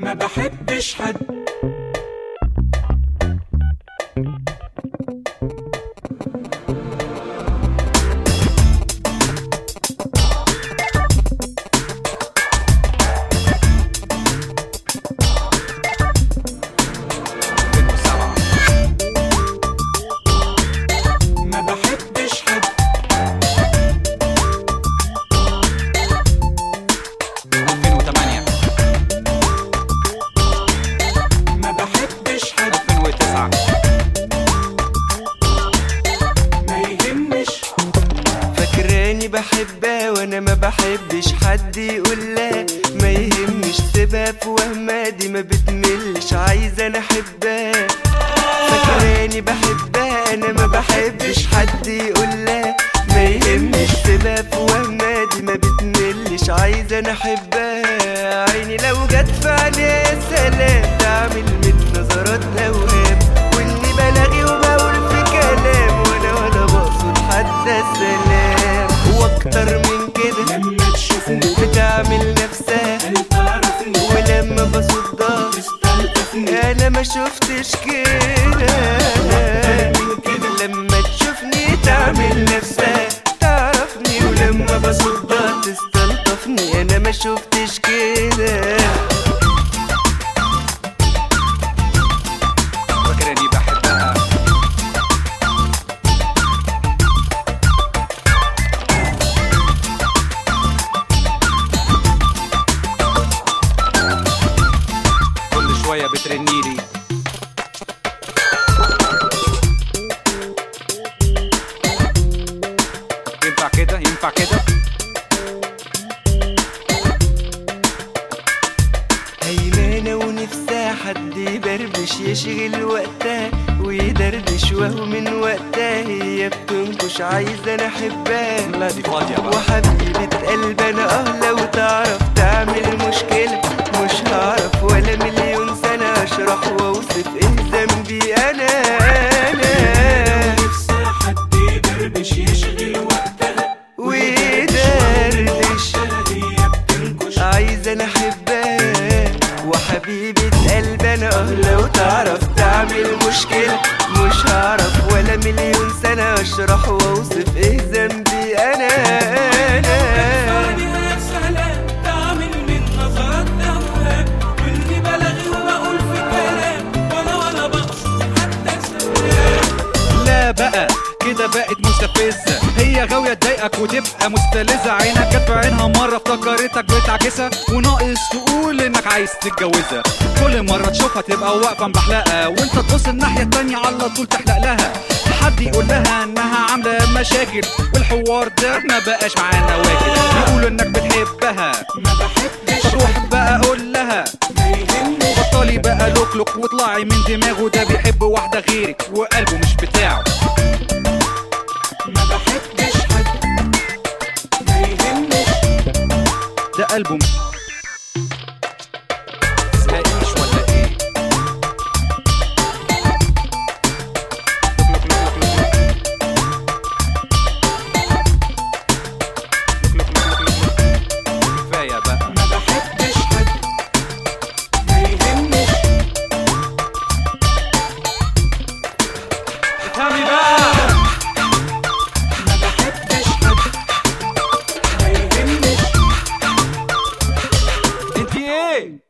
ما بحبش حد. بحبها وانا ما بحبش حد يقول لا، ما يهمش سيبها في وهمها دي ما بتملش، عايزه انا احبها. فاكراني بحبها انا ما بحبش حد يقول لا، ما يهمش سيبها في وهمها دي ما بتملش، عايزه انا احبها. عيني لو جت في عينيها يا سلام، تعمل 100 نظرات اوهام، واني بلاغي وبقول في كلام ولا بقصد حتى السلام. واكتر من كده لما تشوفني بتعمل نفسها تعرفني، ولما بصدها تستلطفني. انا ما شفتش كده. لما تشوفني تعمل نفسها تعرفني، ولما بصدها تستلطفني انا ما شفتش كده. فاكراني بحبها شوية بترنيلي. ينفع كده ينفع كده. هيمانة ونفسها حد يبربش يشغل وقتها ويدردش، وهو من وقتها هي بتنكش، عايزة انا احبها. لا دي فاضية بقى. وحبيبة قلب انا لو تعرف تعمل مشكلة مش هعرف ولا مليون سنة اشرح واوصف ايه ذنبي انا. نفسها حد يدردش يشغل وقتها ويدردش، هي بتنكش، عايزة انا احبها. وحبيبة قلب انا لو تعرف تعمل مشكلة مش هعرف ولا مليون سنة اشرح واوصف ايه ذنبي انا. يا سلام تعمل 100 نظرات اوهام، واللي بلاغي وبقول في كلام ولا بقصد حتى السلام. لا بقى كده بقت مستفزة، هي غاوية تضايقك وتبقى مستلزة، عينك جت في عينها مرة افتكرتك بتعكسها، وناقص تقول انك عايز تتجوزها. كل مرة تشوفها تبقى واقفة محلقة، وانت تبص الناحية التانية على طول تحلق لها. حد يقول لها انها عاملة مشاكل، والحوار ده ما بقاش معانا واكل. يقولوا انك بتحبها ما بحبش روح بقى قول لها، ما يهمش بطلي بقى لوك واطلعي من دماغه، ده بيحب واحدة غيرك وقلبه مش بتاعه. ما بحبش حد ما يهمش. ده قلبه تزهقيش ولا ايه؟ كفاية بقى. ما بحبش حد ما يهمش. افهمي بقى. ما بحبش حد ما يهمش. انتي ايه؟